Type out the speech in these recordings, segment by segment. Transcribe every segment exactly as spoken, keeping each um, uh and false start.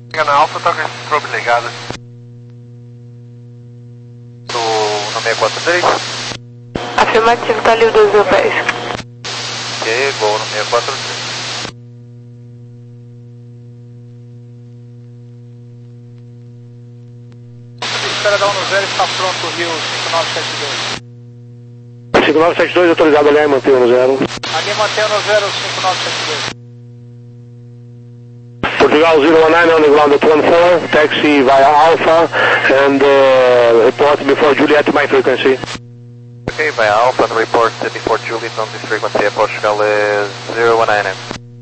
Chega na Alfa, tá com esse strobe ligado. Do no seis quatro três. Afirmativo, tá livre dois mil pés. Ok, gol no seis quatro três. Espera da um no zero, está pronto o Rio cinco nove sete dois. cinco nove sete dois, autorizado a Lima, mantém no zero. Ali mantém no zero, cinco nove sete dois. Portugal zero one nine on the ground at one four, taxi via Alpha, and uh, report before Juliet my frequency. Ok, via Alpha and report before Juliet on this frequency at Portugal is zero one nine.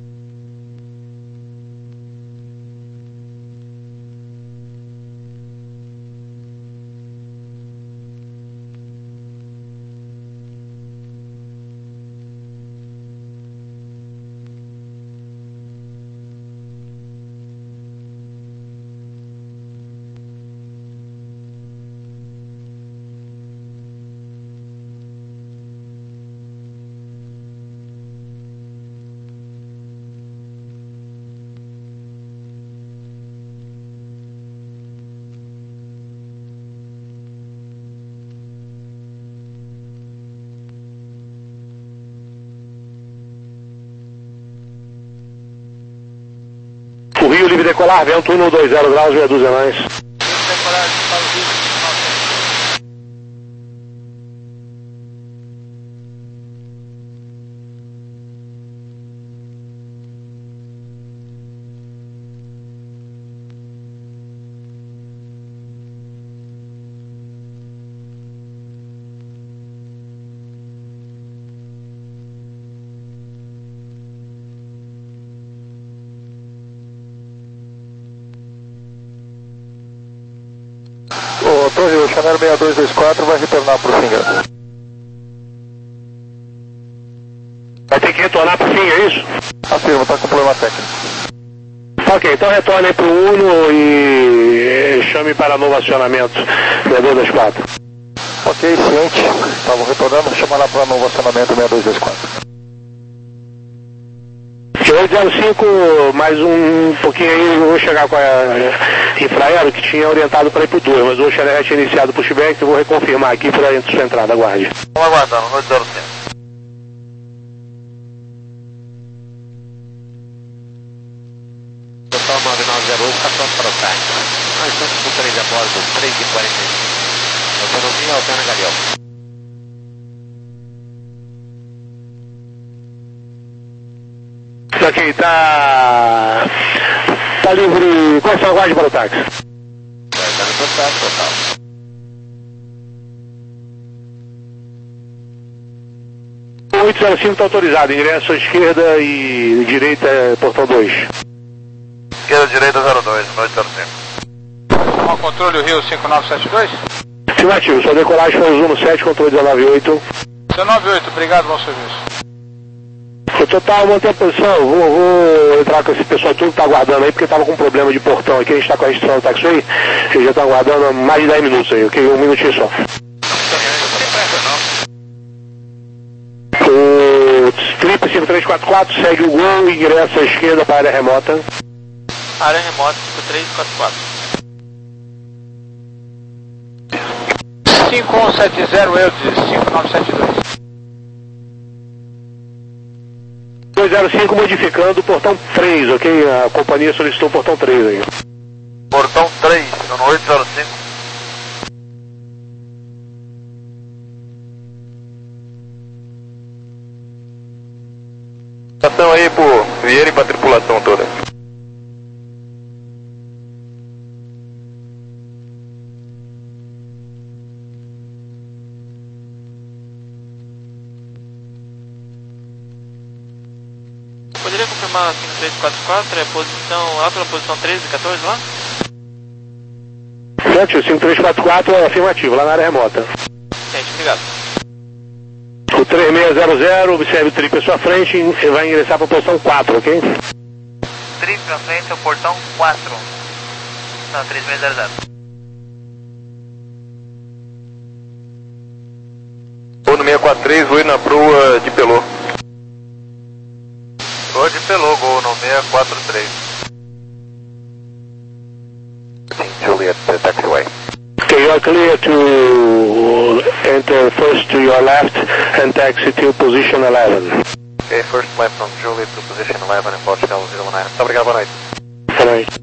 O Rio livre decolar, vento um dois zero graus, meia dúzia mais. Decolar para o Rio cinco nove sete dois. Ô, Torre, o Chanel seis dois dois quatro vai retornar pro Finga. Vai ter que retornar pro fim, é isso? Afirma, tá com problema técnico. Ok, então retorne pro Uno e chame para novo acionamento, seis dois dois quatro. Ok, ciente. Estavam retornando, chama lá para novo acionamento seis dois dois quatro. oito zero cinco, mais um pouquinho aí, eu vou chegar com a Infraero, que tinha orientado para ir pro dois, mas o Xané já tinha iniciado o pushback, eu vou reconfirmar aqui para a sua entrada, aguarde. Vamos aguardando, oito zero cinco. Total nove nove zero oito está pronto para o time. Nós estamos com três a bordo, três e quarenta e cinco. Autonomia Altana Galeão. Ok, tá... Tá livre... Qual é o seu aguarde para o táxi? Vai estar no contato total. oito zero cinco está autorizado, ingresso à esquerda e direita, portão dois. Esquerda, direita zero dois, oito zero cinco. Tomar controle o Rio cinco nove sete dois. Afirmativo, sua decolagem foi o Zuno sete, controle dezenove oito. dezenove oito, obrigado, bom serviço. O total, mantém a posição, vou, vou entrar com esse pessoal tudo que está aguardando aí, porque estava com um problema de portão aqui, a gente está com a restrição do táxi aí, eles já estão aguardando há mais de dez minutos aí, ok? Um minutinho só. O Trip cinco três quatro quatro segue o gol, ingressa à esquerda para a área remota. Área remota cinco três quatro quatro. cinco um sete zero, eu cinco nove sete dois. dois zero cinco modificando o portão três, ok? A companhia solicitou o portão três aí. Portão três, no oito zero cinco. Estação aí pro Vieira e pra tripulação toda. Poderia confirmar cinco três quatro quatro, é posição, alta na posição treze e quatorze lá? Certo, cinco três quatro quatro é afirmativo, lá na área remota. Gente, obrigado. O três seis zero zero, observe o trip à sua frente e vai ingressar para a posição quatro, ok? Trip à frente é o portão quatro. Não, três seis zero zero. Vou no seis quatro três, vou ir na proa de Pelô. Proa de Pelô, gol no seis quatro três. at the taxiway. Okay, you are clear to enter first to your left and taxi to position eleven. Okay, first left from Juliet to position eleven in Portugal zero one nine. Muito obrigado, boa noite. Boa noite.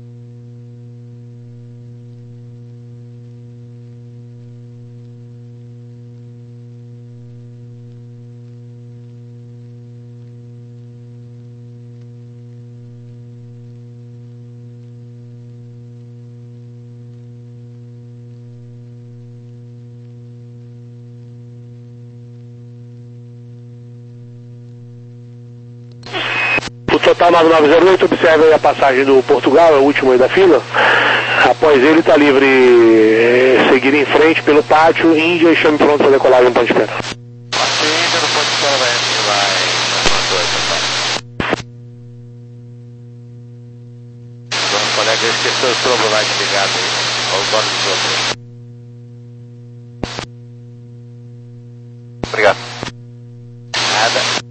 Total nove nove zero oito, observe aí a passagem do Portugal, é o último aí da fila. Após ele está livre é, seguir em frente pelo pátio, Índia e chame pronto para decolagem no ponto de espera. Pátio Índia no ponto de espera vai vai Nosso colega esqueceu o strobo light ligado aí, olha o dono do strobo. Obrigado. Nada.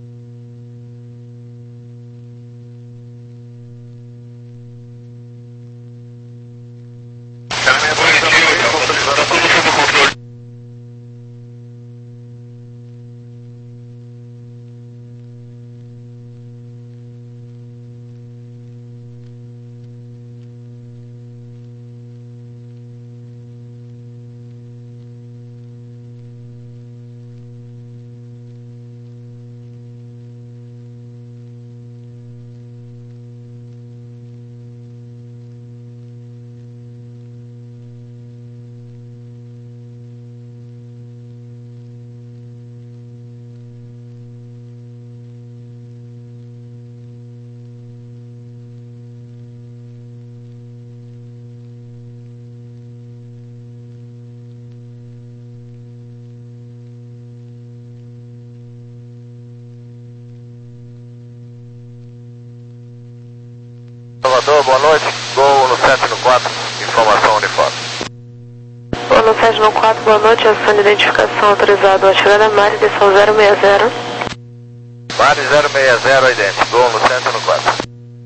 Salvador, boa noite. Gol no sete no quatro, informação uniforme. Gol no sete no quatro, boa noite. Ação de identificação autorizado. Atirada Mari, direção zero seis zero. Mari zero seis zero, idêntico. Gol no sete no quatro.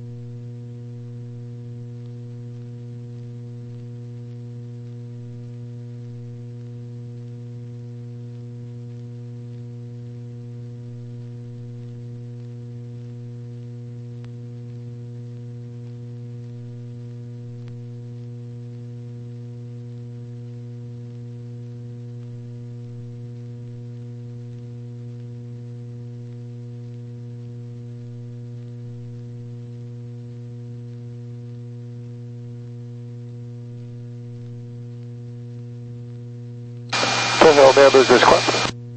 Tonel seis dois dois quatro.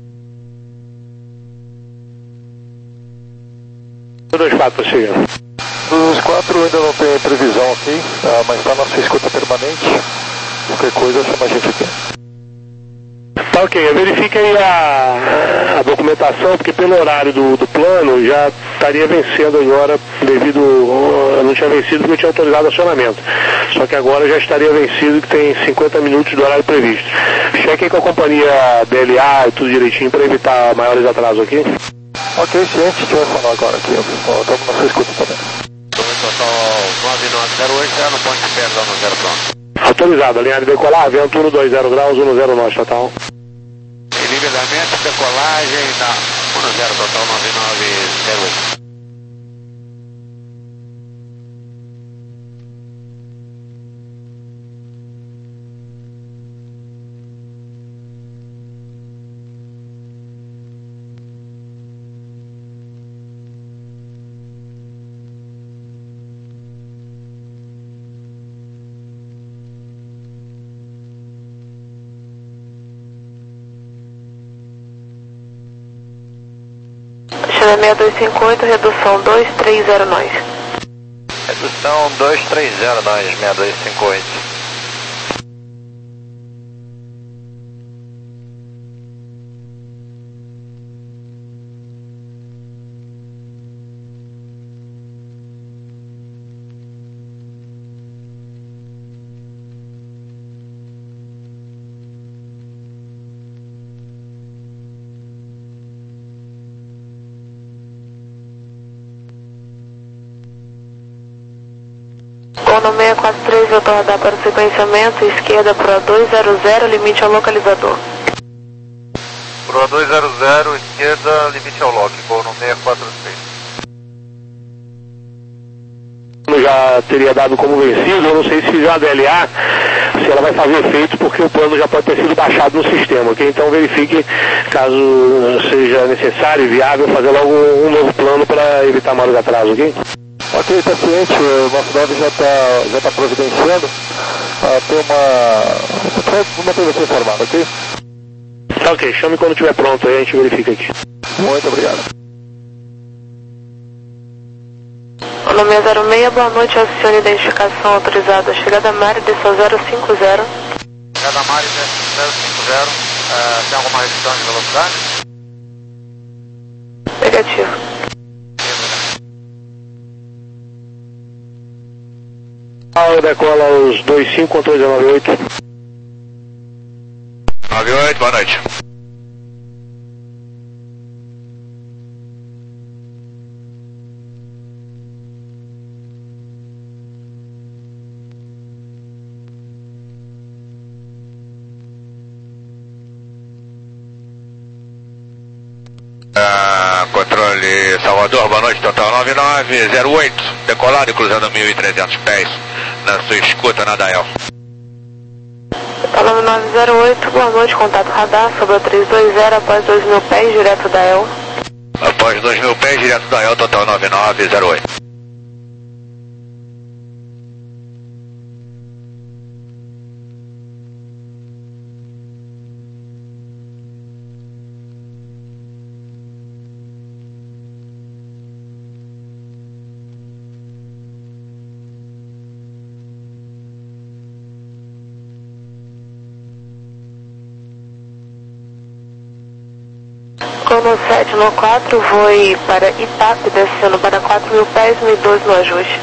dois quatro, prossiga. Dos quatro ainda não tem previsão aqui, ah, mas está na sua escuta permanente. Qualquer coisa, chama a gente aqui. Tá ok, verifique aí a, a documentação, porque pelo horário do, do plano já estaria vencendo agora, devido, não tinha vencido porque eu tinha autorizado acionamento. Só que agora já estaria vencido, que tem cinquenta minutos do horário previsto. Cheque aí com a companhia D L A e tudo direitinho para evitar maiores atrasos aqui. Ok, ciente, direcional agora aqui, estamos na sua escuta também. Total nove nove zero oito, já no ponto de espera da um zero pronto. Autorizado, alinhar de decolar, vento um dois zero graus, um zero nove total. Livramento, decolagem da um zero total nove nove zero oito. Chama seis dois cinco oito, redução dois três zero nove. Redução dois três zero nove, seis dois cinco oito. Gol no seis quatro três, eu tô rodar para o sequenciamento, esquerda para o dois zero zero, limite ao localizador. Pro dois zero zero, esquerda, limite ao lock, gol no seis quatro três. Já teria dado como vencido, eu não sei se já a D L A, se ela vai fazer efeito, porque o plano já pode ter sido baixado no sistema, ok? Então verifique, caso seja necessário e viável, fazer logo um novo plano para evitar maiores atrasos, ok? Ok, está ciente, o nosso nove já está já tá providenciando. Ah, tem uma... Vou manter você informado, ok? Tá ok, chame quando estiver pronto, aí a gente verifica aqui. Muito obrigado. O nome zero seis, boa noite, acione identificação autorizada, chegada Mari, desceu zero cinco zero. Chegada Mari, zero cinco zero, uh, tem alguma restrição de velocidade? Negativo. Ah, decola os dois cinco, controle nove oito. nove oito, boa noite. Ah, controle Salvador, boa noite, total nove nove zero oito, decolado e cruzando mil e trezentos pés, na sua escuta na Dael. Total nove nove zero oito, boa noite, contato radar, sobre a três dois zero, após dois mil pés, direto da E L. Após dois mil pés, direto da E L, total nove nove zero oito. Cono sete no quatro, voe para Itape, descendo para quatro mil pés, mil e doze no ajuste.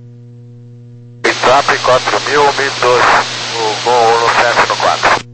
Itape quatro mil, mil e doze, o gol no sete no quatro.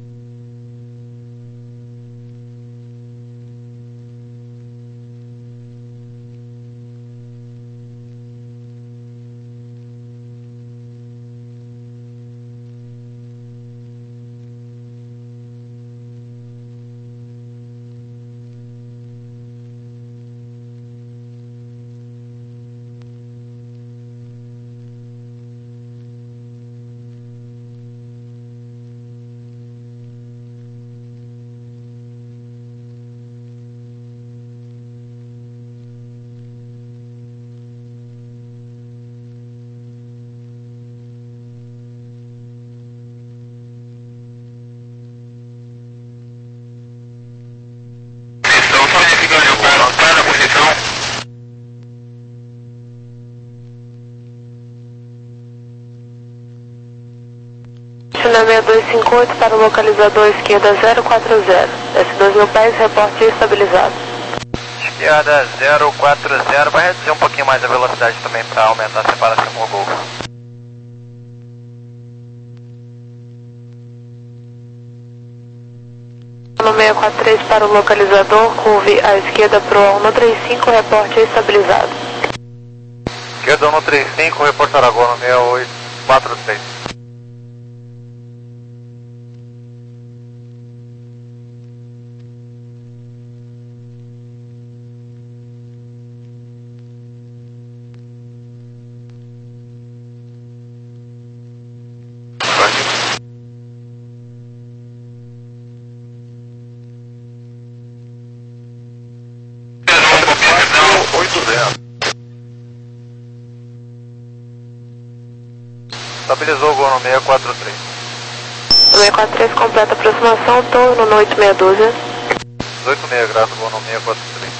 China seis dois cinco oito para o localizador esquerda zero quatro zero. Desce dois mil pés, reporte estabilizado. Esquerda zero quatro zero, vai reduzir um pouquinho mais a velocidade também para aumentar a separação com o gol. No seis quatro três para o localizador, curve à esquerda para o um três cinco, reporte estabilizado. Esquerda um três cinco, reporte Aragão no seis oito quatro três. Estabilizou o gol no seis quatro três. No seis quatro três completa aproximação, torno no oito seis doze. dezoito seis graus, gol no seis quatro três.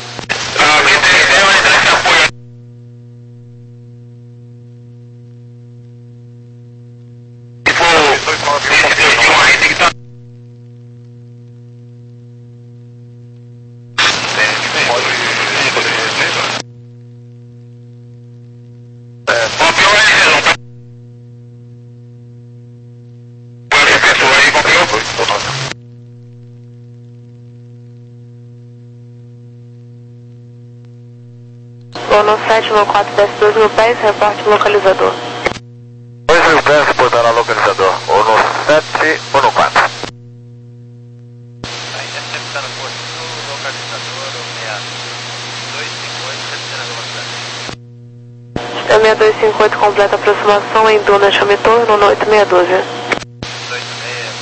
Gol no sete no quatro, desce dois mil pés, reporte localizador. zero, reportará localizador, ou no sete ou no quatro. Tá interceptando o posto do localizador, ou seis dois cinco oito, retirando a velocidade. Sistema seis dois cinco oito completa a aproximação em Duna, chame torno no oito seis doze. oito seis,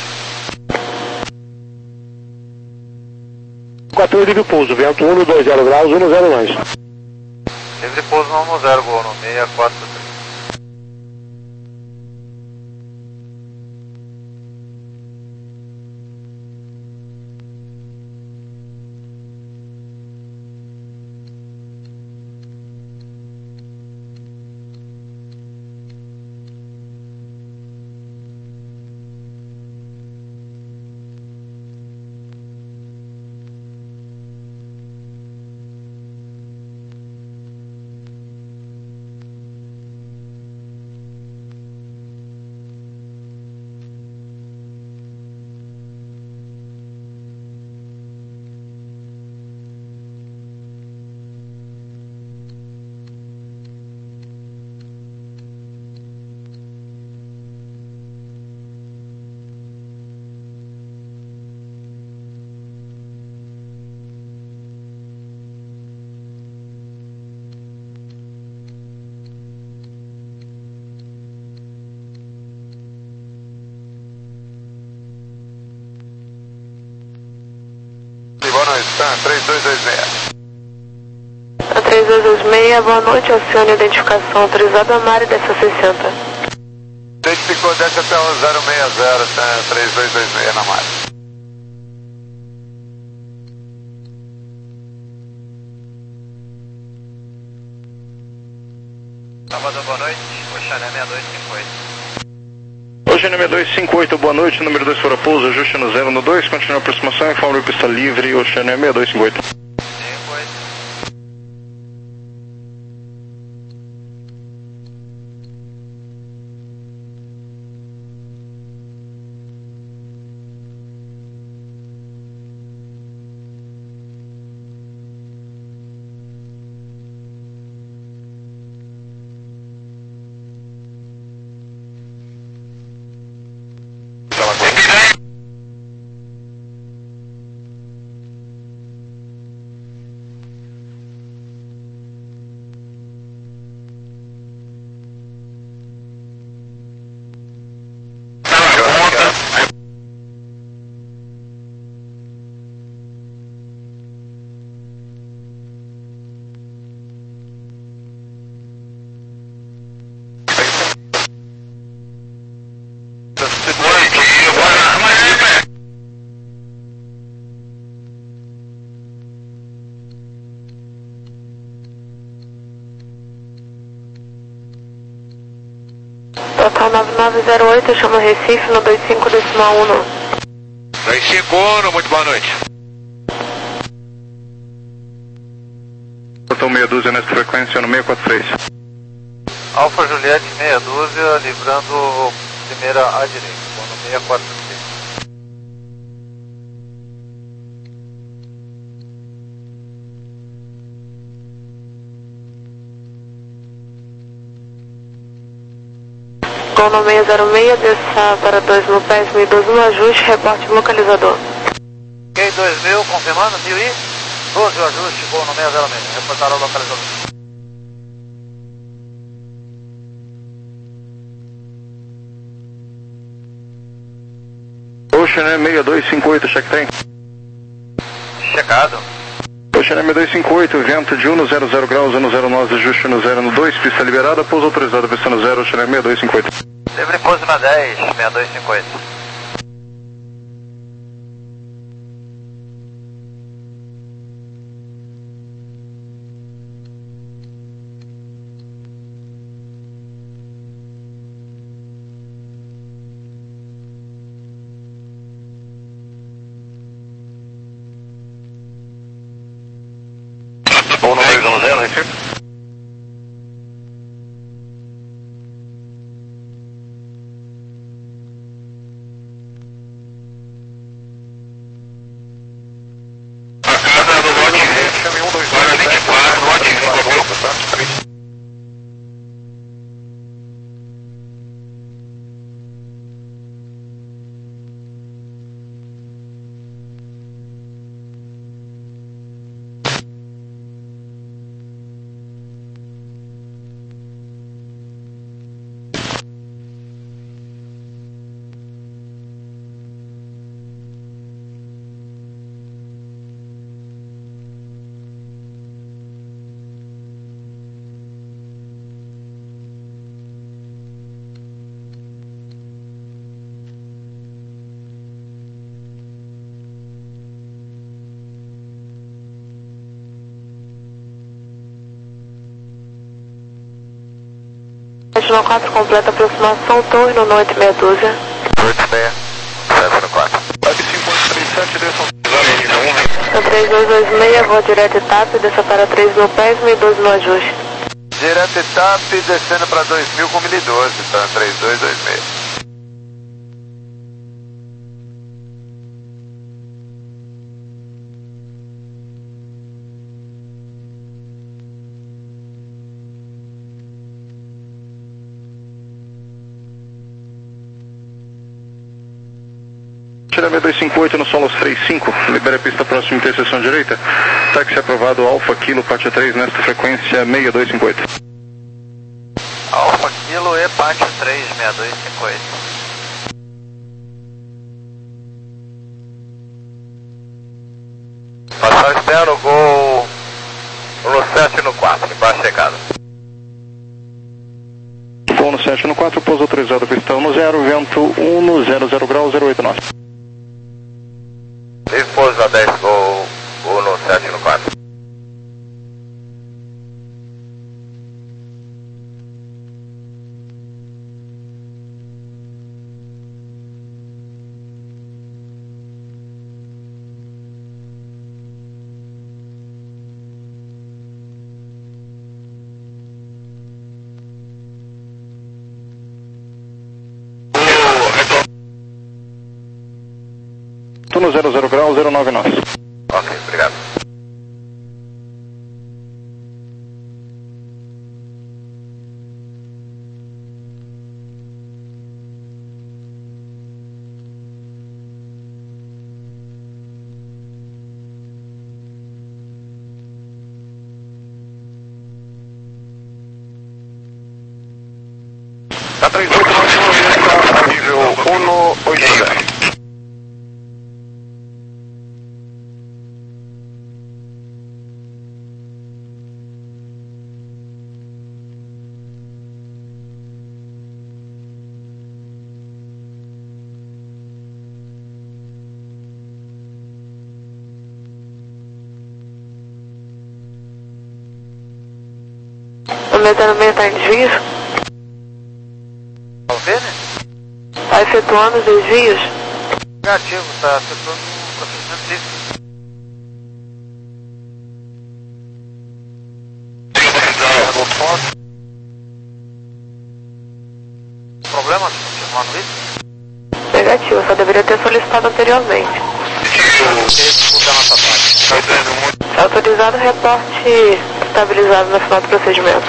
quatro livre pouso, vento um dois zero graus, um zero mais. Livre pouso no um zero, gol no seis quatro três. Boa noite, tá? três dois dois seis. três dois dois seis, boa noite, acione identificação autorizada, Mari dessa sessenta. Identificou, desce até o zero seis zero, tá? três dois dois seis na Mari. Salvador, boa noite, Oxané seis dois cinco oito. Oxané seis dois cinco oito, boa noite, número dois fora pouso, ajuste no zero no dois, continua a aproximação, informe o pista livre, Oxané seis dois cinco oito. cinco oito. Total nove nove zero oito, chama Recife no dois cinco decimal um. dois cinco um, muito boa noite. Portão meia dúzia nessa frequência no seis quatro três. Alfa Juliette meia dúzia, livrando primeira à direita, no seis quatro três. Gol no seis zero seis, desça para dois mil pés, mil e doze no ajuste, reporte localizador. Ok, dois mil, confirmando, mil e doze o ajuste, gol no seis zero seis, reportaram o localizador. Oxané seis dois cinco oito, check tem. Checado. Oxané seis dois cinco oito, vento de um no zero zero graus, um zero nove, ajuste no zero no dois, pista liberada, pouso autorizado, pista no zero, Oxané seis dois cinco oito. Livre pouso na dez, seis dois cinco oito. Bom número zero zero, Recife. no quatro, completa aproximação, torre no oito meia dúzia. oito seis, sete no quatro. cinco oito três sete, desçam. No três dois dois seis, vou direto etapa, desça para três mil pés, mil e doze no ajuste. Direto etapa, descendo para dois mil com mil e doze, tá? três dois dois seis. Tira B dois cinco oito no Solos três cinco, libera a pista próxima interseção direita. Táxi aprovado, Alfa Kilo, Pátio três, nesta frequência seis dois cinco oito. Alfa Kilo e Pátio três, seis dois cinco oito. Passar externo, gol no sete no quatro, embaixo chegada. Gol no sete no quatro, pouso autorizado, pistão no zero, vento um no zero zero grau, zero oito nove. Livre pouso na dez, gol, gol no sete no quatro. No zero zero grau, zero nove nove. Ok, obrigado. Tá três oito nove, nível um oito zero. Aumentando meio tá em desvios? Tá ouvindo? Tá efetuando os desvios? Negativo, tá efetuando um procedimento livre. Problema de continuar no isso? Negativo, só deveria ter solicitado anteriormente. Se autorizado, reporte estabilizado no final do procedimento.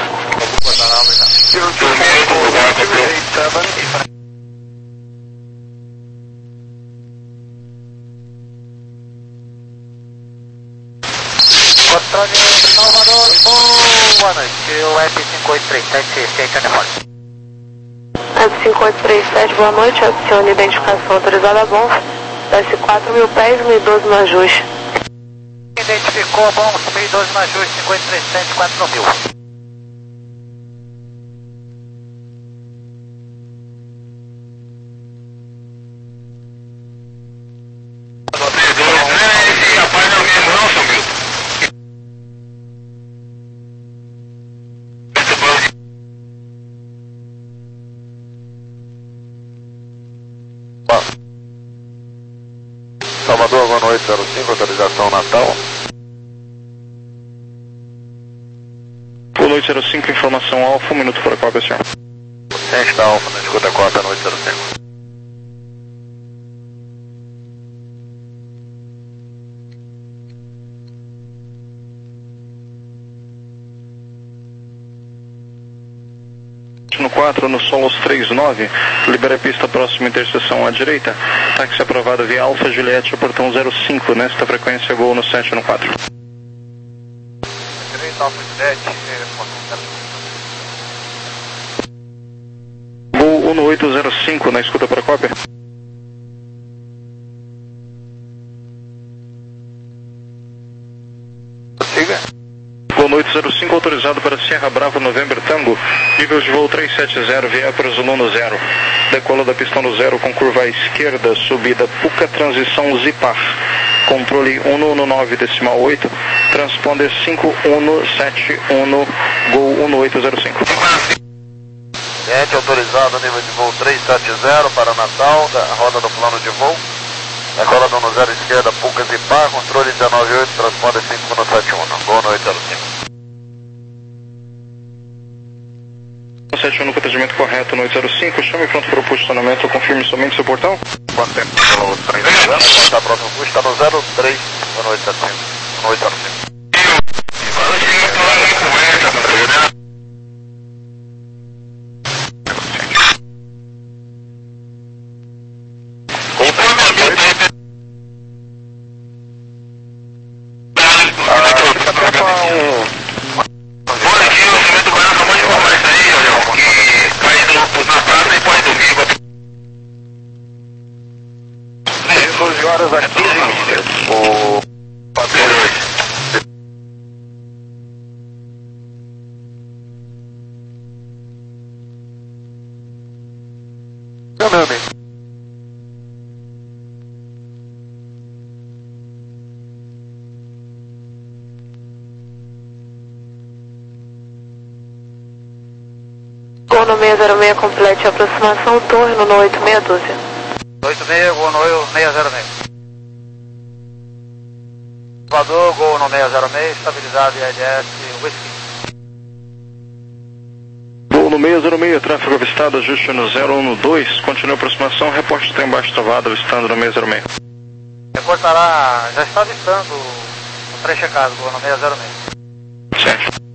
Controle Salvador, boa noite. O F cinco oito três sete, tem telefone. F cinco oito três sete, boa noite. Adicione identificação autorizada a bom. Desce quatro mil pés, mil e doze no ajuste. Identificou, bom, mil e doze no ajuste, cinco oito três sete, quatro mil. Salvador, boa noite, zero cinco, autorização Natal. Boa noite, zero cinco, informação Alfa, um minuto para a cópia, senhor. Sexta Alfa, na escuta quarta, noite, zero cinco. No quatro, no Solos três nove, libera a pista próxima interseção à direita. Táxi aprovado via Alfa Juliette, portão zero cinco, nesta frequência, gol no sete no quatro. Direita Alfa Juliette, Gol um oito zero cinco, na escuta para a cópia. Siga. Gol oito zero cinco, autorizado para Sierra Bravo November Tango, nível de voo trezentos e setenta, via para Zuluno zero. Decola da pista no zero com curva à esquerda, subida Puca, transição Zipar. Controle um um nove decimal oito, transponder cinco um sete um, gol um oito zero cinco. Ciente, autorizado, nível de voo trezentos e setenta para Natal, da roda do plano de voo. Decola no zero esquerda, Pucas e Par, controle dezenove oito, transponder cinco no sete um, boa noite, zero cinco. sete um no atendimento correto no oito zero cinco, chame pronto para o posicionamento, confirme somente seu portão. Quanto tempo? Está pronto o custo, está no zero três, boa noite, zero cinco, boa noite, zero cinco. doze horas aqui, o patrulho. Meu nome. Gol no seis zero seis, complete a aproximação, torre no oito seis um dois. oito seis, gol no seis zero seis. Salvador, gol no seis zero seis, estabilizado I L S, Whisky. Gol no seis zero seis, tráfego avistado, ajuste no zero um dois, continue a aproximação, reporte tem embaixo travado, avistando no seis zero seis. Reportará, já está avistando o pré-checado, gol no seis zero seis. Certo.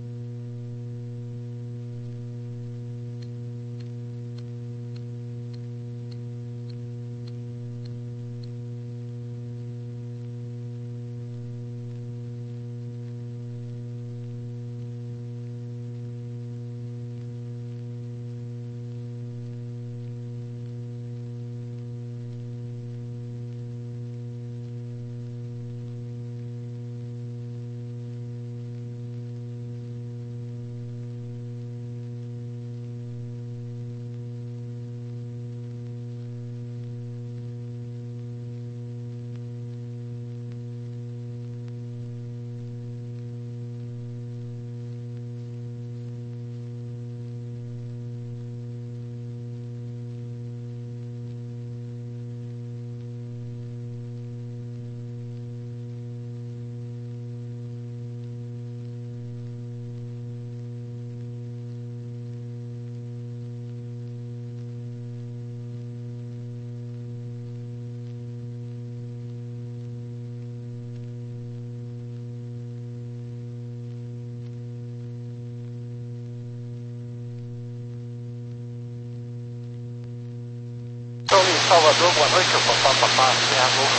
Salvador, boa noite, eu papá, papá, Serra Golf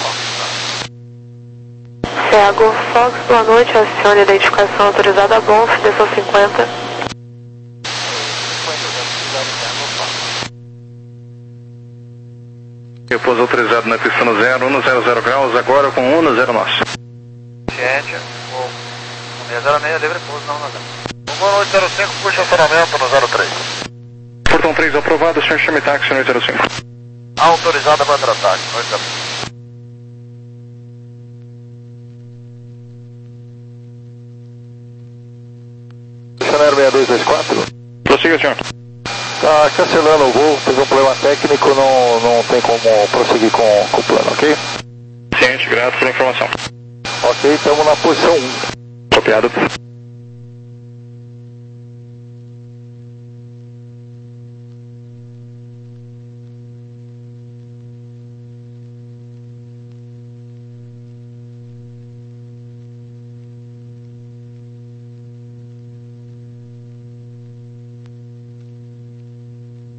Fox. Serra Golf Fox, boa noite, acione identificação autorizada a bom, direção cinquenta. Repouso autorizado na pista no zero, um zero zero graus, agora com um zero nosso. Ciente, o seis zero seis, livre pouso, não, nada. Boa noite, zero cinco, puxa acionamento no zero três. Portão três aprovado, senhor chame táxi no oito zero cinco. Autorizada para tratar, oito zero cinco. Funcionário seis dois dois quatro. Prossiga, senhor. Tá cancelando o voo, teve um problema técnico, não, não tem como prosseguir com, com o plano, ok? Ciente, grato pela informação. Ok, estamos na posição um. Copiado.